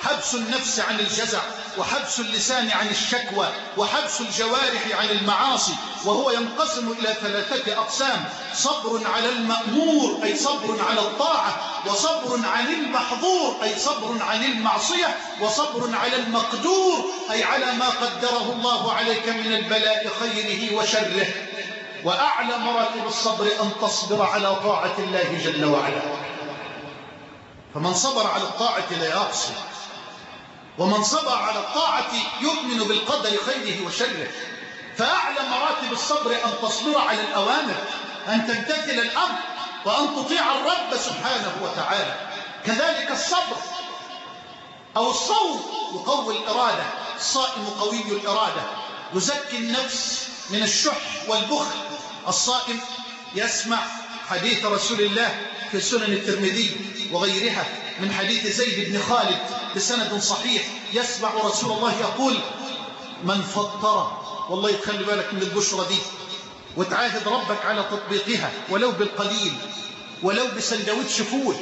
حبس النفس عن الجزع، وحبس اللسان عن الشكوى، وحبس الجوارح عن المعاصي. وهو ينقسم إلى 3 أقسام: صبر على المأمور أي صبر على الطاعة، وصبر عن المحظور أي صبر عن المعصية، وصبر على المقدور أي على ما قدره الله عليك من البلاء خيره وشره. وأعلى مراتب الصبر أن تصبر على طاعة الله جل وعلا. فمن صبر على الطاعة لا يعصي، ومن صبر على الطاعة يؤمن بالقدر خيره وشره. فأعلى مراتب الصبر أن تصبر على الأوامر، أن تمتثل الأمر، وأن تطيع الرب سبحانه وتعالى. كذلك الصبر أو الصوم يقوي الإرادة. الصائم قوي الإرادة، يزكي النفس من الشح والبخل. الصائم يسمع حديث رسول الله في سنن الترمذي وغيرها من حديث زيد بن خالد بسند صحيح، يسمع رسول الله يقول: من فطر، والله يتخلي بالك من البشرة دي وتعاهد ربك على تطبيقها ولو بالقليل، ولو بسندوتش فول.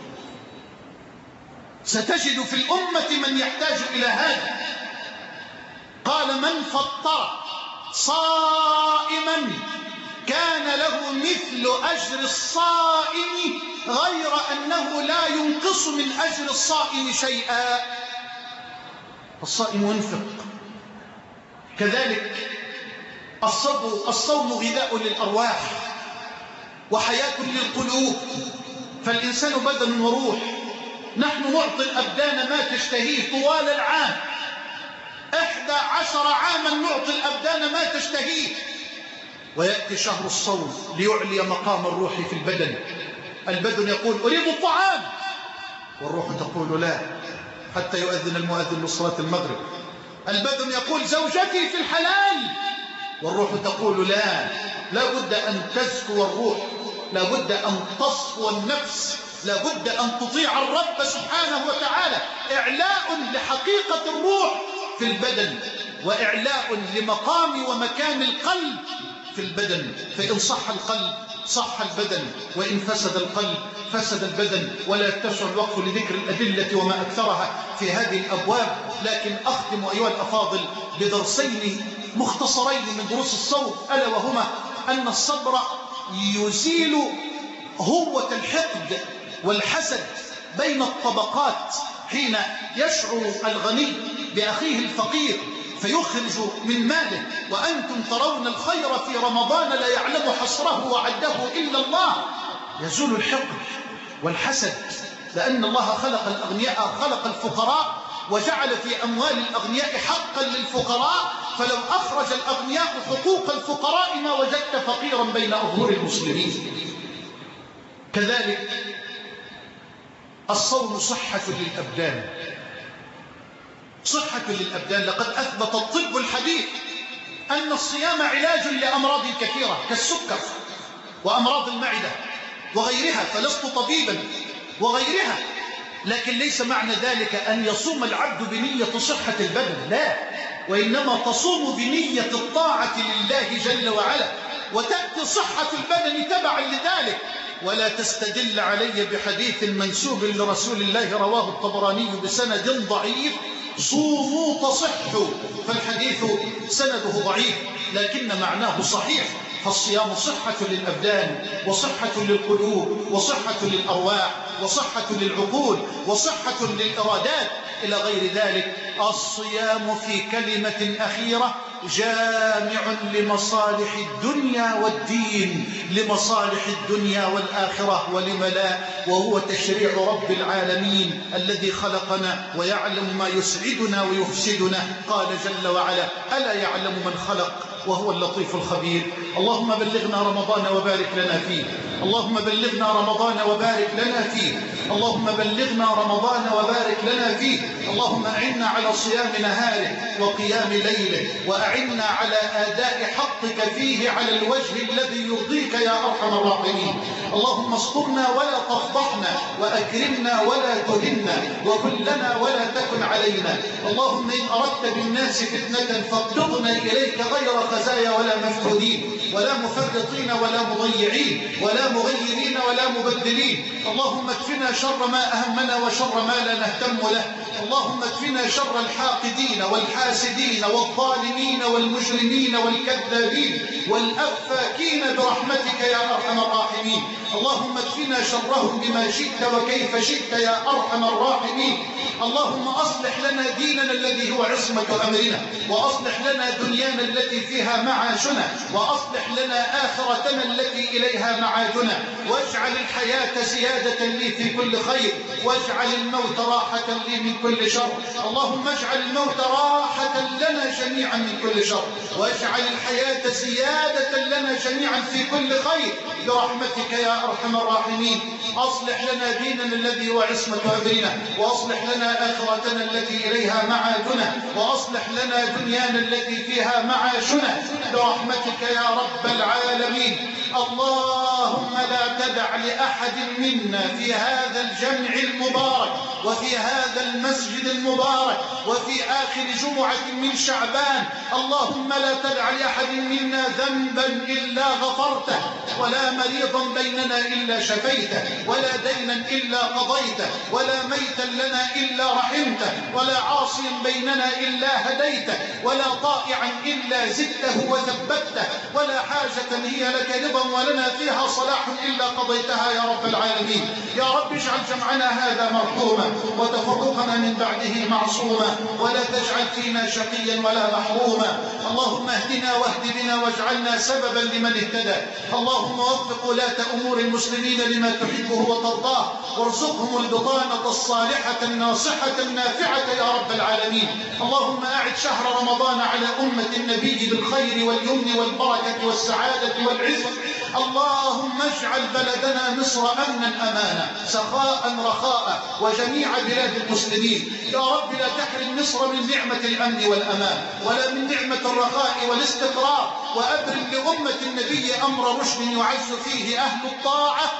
ستجد في الأمة من يحتاج إلى هذا. قال: من فطر صائما كان له مثل أجر الصائم غير أنه لا ينقص من أجر الصائم شيئا. الصائم ينفق. كذلك الصوم غذاء للأرواح وحياة للقلوب، فالإنسان بدن وروح. نحن نعطي الأبدان ما تشتهيه طوال العام، 11 عاما نعطي الأبدان ما تشتهيه، ويأتي شهر الصوم ليعلي مقام الروح في البدن. البدن يقول: أريد الطعام، والروح تقول: لا، حتى يؤذن المؤذن لصلاة المغرب. البدن يقول: زوجتي في الحلال، والروح تقول: لا، لا بد أن تزكو الروح، لا بد أن تصفو النفس، لا بد أن تطيع الرب سبحانه وتعالى. إعلاء لحقيقة الروح في البدن، وإعلاء لمقام ومكان القلب في البدن. فإن صح القلب صح البدن، وإن فسد القلب فسد البدن. ولا يتسع الوقت لذكر الأدلة وما أكثرها في هذه الأبواب، لكن أختم أيها الأفاضل بدرسين مختصرين من دروس الصوم، ألا وهما أن الصبر يزيل هوة الحقد والحسد بين الطبقات. حين يشعر الغني بأخيه الفقير فيخرج من ماله، وأنتم ترون الخير في رمضان لا يعلم حصره وعده إلا الله، يزول الحقد والحسد، لأن الله خلق الأغنياء، خلق الفقراء، وجعل في أموال الأغنياء حقا للفقراء. فلو أخرج الأغنياء حقوق الفقراء ما وجدت فقيرا بين أظهر المسلمين. كذلك الصوم صحة للأبدان، صحة للأبدان. لقد أثبت الطب الحديث أن الصيام علاج لأمراض كثيرة كالسكر وأمراض المعدة وغيرها، فلست طبيبا وغيرها، لكن ليس معنى ذلك أن يصوم العبد بنية صحة البدن، لا، وإنما تصوم بنية الطاعة لله جل وعلا، وتأتي صحة البدن تبعا لذلك. ولا تستدل علي بحديث منسوب لرسول الله رواه الطبراني بسند ضعيف: صوموا تصحوا، فالحديث سنده ضعيف لكن معناه صحيح. فالصيام صحة للأبدان، وصحة للقلوب، وصحة للأرواح، وصحة للعقول، وصحة للإرادات إلى غير ذلك. الصيام في كلمة أخيرة جامع لمصالح الدنيا والدين، لمصالح الدنيا والآخرة، ولم لا، وهو تشريع رب العالمين الذي خلقنا ويعلم ما يسعدنا ويفسدنا. قال جل وعلا: ألا يعلم من خلق وهو اللطيف الخبير. اللهم بلغنا رمضان وبارك لنا فيه، اللهم بلغنا رمضان وبارك لنا فيه، اللهم بلغنا رمضان وبارك لنا فيه. اللهم أعنا على صيام نهاره وقيام ليله، وأعنا على آداء حقك فيه على الوجه الذي يرضيك يا أرحم الراحمين. اللهم استرنا ولا تفضحنا، وأكرمنا ولا تهنا، وكن لنا ولا تكن علينا. اللهم إن أردت بالناس فتنة فاقبضنا إليك غير خزايا ولا مفقودين، ولا مفرطين ولا مضيعين، ولا مغيرين ولا مبدلين. اللهم اكفنا شر ما أهمنا وشر ما لا نهتم الذم له. اللهم اكفنا شر الحاقدين والحاسدين والظالمين والمجرمين والكذابين والأفاكين برحمتك يا أرحم الراحمين. اللهم اكفنا شرهم بما شئت وكيف شئت يا أرحم الراحمين. اللهم أصلح لنا ديننا الذي هو عصمة أمرنا، وأصلح لنا دنيانا التي فيها معاشنا، وأصلح لنا آخرتنا التي إليها معادنا، واجعل الحياة زيادة لي في كل خير، واجعل الموت راحة لي من كل شر. اللهم اجعل الموت راحة لنا جميعا من كل شر، واجعل الحياة زيادة لنا جميعا في كل خير برحمتك يا أرحم الراحمين. أصلح لنا ديننا الذي هو عصمة أمرنا، وأصلح لنا آخرتنا التي إليها معادنا، وأصلح لنا دنيانا التي فيها معاشنا برحمتك يا رب العالمين. اللهم لا تدع لأحد منا في هذا الجمع المبارك وفي هذا المسجد المبارك وفي آخر جمعة من شعبان، اللهم لا تدع لأحد منا ذنبا إلا غفرته، ولا مريضا بيننا إلا شفيته، ولا دينا إلا قضيته، ولا ميتا لنا إلا رحمته، ولا عاصيا بيننا إلا هديته، ولا طائعا إلا زدته وثبته، ولا حاجة هي لك رضا ولنا فيها صلاح إلا قضيتها يا رب العالمين. يا رب اجعل جمعنا هذا مرحوما وتفرقنا من بعده معصوما، ولا تجعل فينا شقيا ولا محروما. اللهم اهدنا واهد بنا واجعلنا سببا لمن اهتدى. اللهم وفق ولاة أمور المسلمين لما تحبه وترضاه، وارزقهم البطانة الصالحة الناصحة النافعة يا رب العالمين. اللهم أعد شهر رمضان على أمة النبي بالخير واليمن والبركة والسعادة والعز. اللهم اجعل بلدنا مصر أمنا أمانا سخاء رخاء وجميع بلاد المسلمين. يا رب لا تحرم مصر من نعمة الأمن والأمان ولا من نعمة الرخاء والاستقرار، وأبرم لأمة النبي أمر رشد يعز فيه أهل الطاعة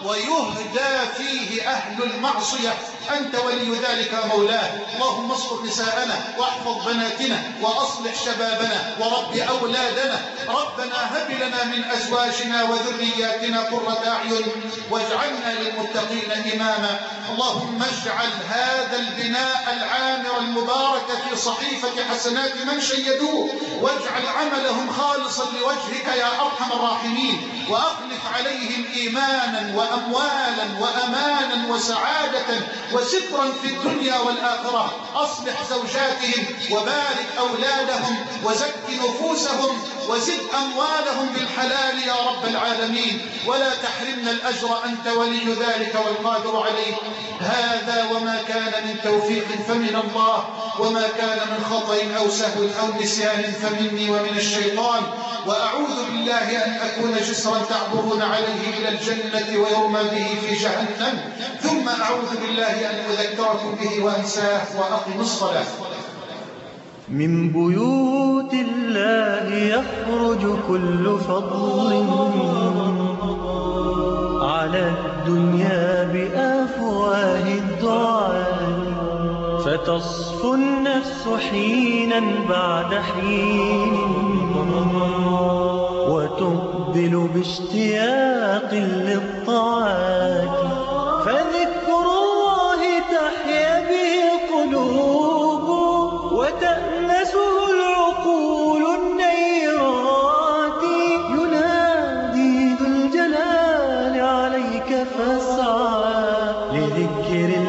ويهدى فيه أهل المعصية. أنت ولي ذلك مولاه. اللهم استر نساءنا واحفظ بناتنا وأصلح شبابنا ورب أولادنا. ربنا هب لنا من أزواجنا وذرياتنا قرة أعين واجعلنا للمتقين إماما. اللهم اجعل هذا البناء العامر المبارك في صحيفة حسنات من شيدوه، واجعل عملهم خالصا لوجهك يا أرحم الراحمين، وأخلف عليهم إيمانا وأموالا وأمانا وسعادة وسترا في الدنيا والآخرة. أصلح زوجاتهم وبارك أولادهم وزك نفوسهم وزد أموالهم بالحلال يا رب العالمين، ولا تحرمنا الأجر أنت ولي ذلك والقادر عليه. هذا وما كان من توفيق فمن الله، وما كان من خطأ أو سهو أو نسيان فمني ومن الشيطان. وأعوذ بالله أن أكون جسرا تعبرون عليه إلى الجنة ويرمى به في جهنم، ثم أعوذ بالله أن أذكركم به وأنساه. وأقم الصلاة. من بيوت الله يخرج كل فضل على الدنيا بأفواه الدعاء، فتصفو النفس حينا بعد حين وتقبل باشتياق للطاعات، فذكر الله تحيا به القلوب وتأنسه العقول النيرات. ينادي ذو الجلال عليك فاسعى لذكر